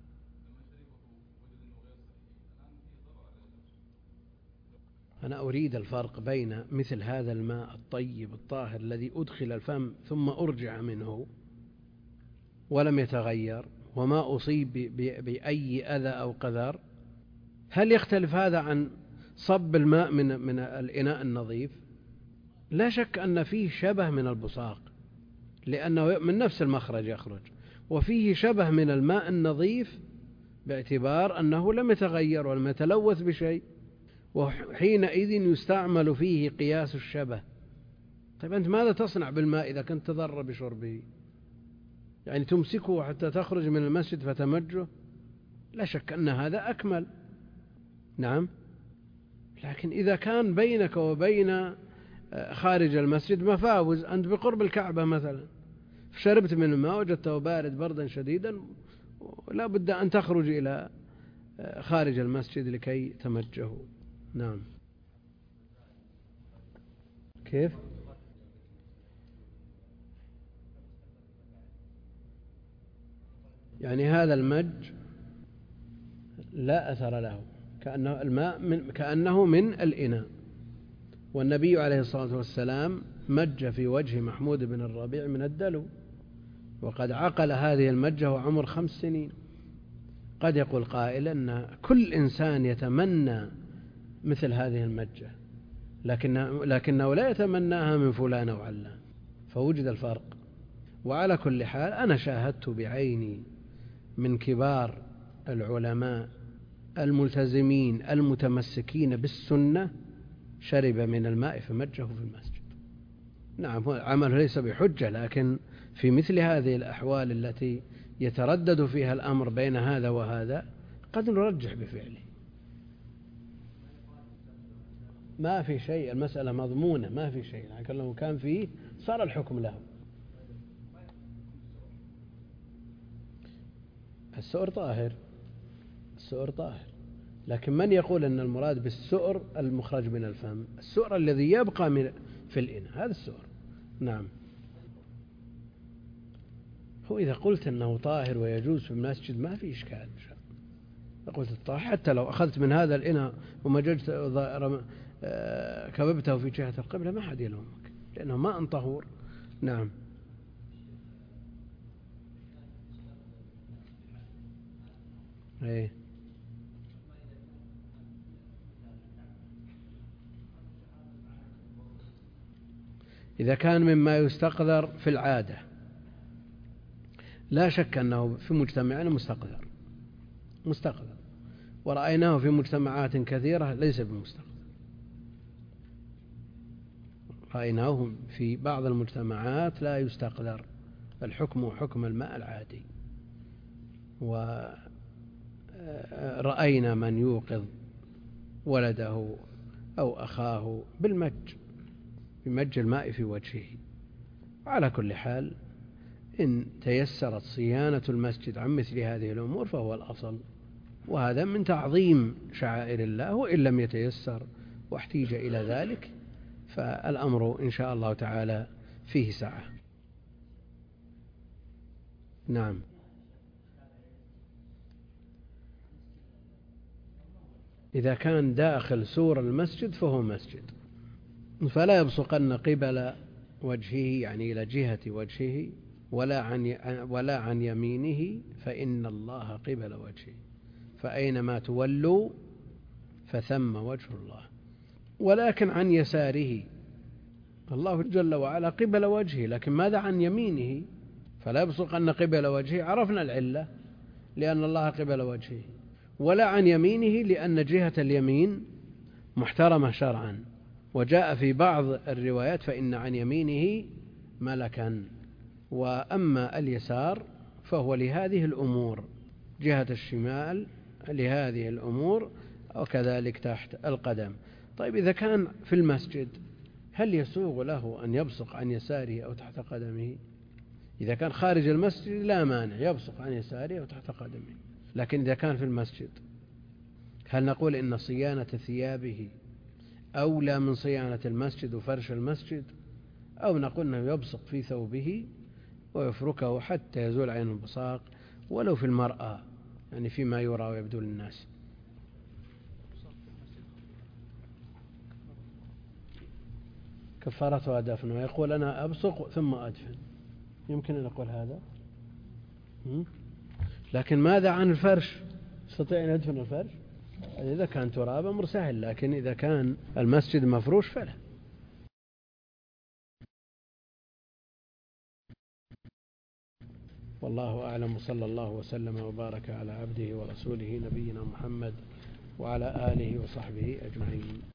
أنا أريد الفرق بين مثل هذا الماء الطيب الطاهر الذي أدخل الفم ثم أرجع منه ولم يتغير وما أصيب بأي أذى أو قذر، هل يختلف هذا عن صب الماء من من الإناء النظيف؟ لا شك أن فيه شبه من البصاق لأنه من نفس المخرج يخرج، وفيه شبه من الماء النظيف باعتبار أنه لم يتغير ولم يتلوث بشيء، وحينئذ يستعمل فيه قياس الشبه. طيب، أنت ماذا تصنع بالماء إذا كنت تضر بشربه؟ يعني تمسكه حتى تخرج من المسجد فتمجه؟ لا شك أن هذا أكمل. نعم، لكن إذا كان بينك وبين خارج المسجد مفاوز، أنت بقرب الكعبة مثلا شربت من الماء وجدته بارد بردا شديدا، لا بد أن تخرج إلى خارج المسجد لكي تمجهوا. نعم. كيف؟ يعني هذا المج لا أثر له، كأنه الماء من كأنه من الإناء، والنبي عليه الصلاة والسلام مج في وجه محمود بن الربيع من الدلو، وقد عقل هذه المجة وعمر خمس سنين. قد يقول قائل أن كل إنسان يتمنى مثل هذه المجة، لكنه, لكنه لا يتمناها من فلان أو علان، فوجد الفرق. وعلى كل حال أنا شاهدت بعيني من كبار العلماء الملتزمين المتمسكين بالسنة شرب من الماء فمجه في المسجد. نعم، عمله ليس بحجة، لكن في مثل هذه الأحوال التي يتردد فيها الأمر بين هذا وهذا قد نرجح بفعله. ما في شيء، المسألة مضمونة، ما في شيء، لكن لو كان فيه صار الحكم له. السؤر طاهر، السؤر طاهر، لكن من يقول أن المراد بالسؤر المخرج من الفم؟ السؤر الذي يبقى من في الإناء، هذا السؤر. نعم. هو إذا قلت أنه طاهر ويجوز في المسجد ما في إشكال. قلت الطاهر حتى لو أخذت من هذا الإناء ومججت كببته في جهة القبلة ما حد يلومك، لأنه ماء طهور. نعم. ايه. إذا كان مما يستقذر في العادة لا شك أنه في مجتمعنا مستقذر مستقذر ورأيناه في مجتمعات كثيرة ليس بمستقذر. رأيناه في بعض المجتمعات لا يستقذر، الحكم حكم الماء العادي. ورأينا من يوقظ ولده أو أخاه بالمج، بمج الماء في وجهه. على كل حال إن تيسرت صيانة المسجد عن مثل هذه الأمور فهو الأصل، وهذا من تعظيم شعائر الله. وإن لم يتيسر واحتيج إلى ذلك فالأمر إن شاء الله تعالى فيه سعة. نعم. إذا كان داخل سور المسجد فهو مسجد، فلا يبصقن قبل وجهه، يعني إلى جهة وجهه، ولا عن ولا عن يمينه، فإن الله قبل وجهه، فأينما تولوا فثم وجه الله. ولكن عن يساره، الله جل وعلا قبل وجهه، لكن ماذا عن يمينه؟ فلا يبصقن قبل وجهه، عرفنا العلة لأن الله قبل وجهه، ولا عن يمينه لأن جهة اليمين محترمة شرعا. وجاء في بعض الروايات فإن عن يمينه ملكا. وأما اليسار فهو لهذه الأمور، جهة الشمال لهذه الأمور، وكذلك تحت القدم. طيب إذا كان في المسجد هل يسوغ له أن يبصق عن يساره أو تحت قدمه؟ إذا كان خارج المسجد لا مانع يبصق عن يساره أو تحت قدمه، لكن إذا كان في المسجد هل نقول إن صيانة ثيابه أولى من صيانة المسجد وفرش المسجد، أو نقول أنه يبصق في ثوبه ويفركه حتى يزول عين البصاق ولو في المرأة، يعني فيما يرى ويبدو للناس؟ كفارتها دفن، ويقول أنا أبصق ثم أدفن، يمكن أن أقول هذا. لكن ماذا عن الفرش؟ يستطيع أن يدفن الفرش؟ إذا كان تراب أمر سهل، لكن إذا كان المسجد مفروش فلا. والله أعلم، صلى الله وسلم وبارك على عبده ورسوله نبينا محمد وعلى آله وصحبه أجمعين.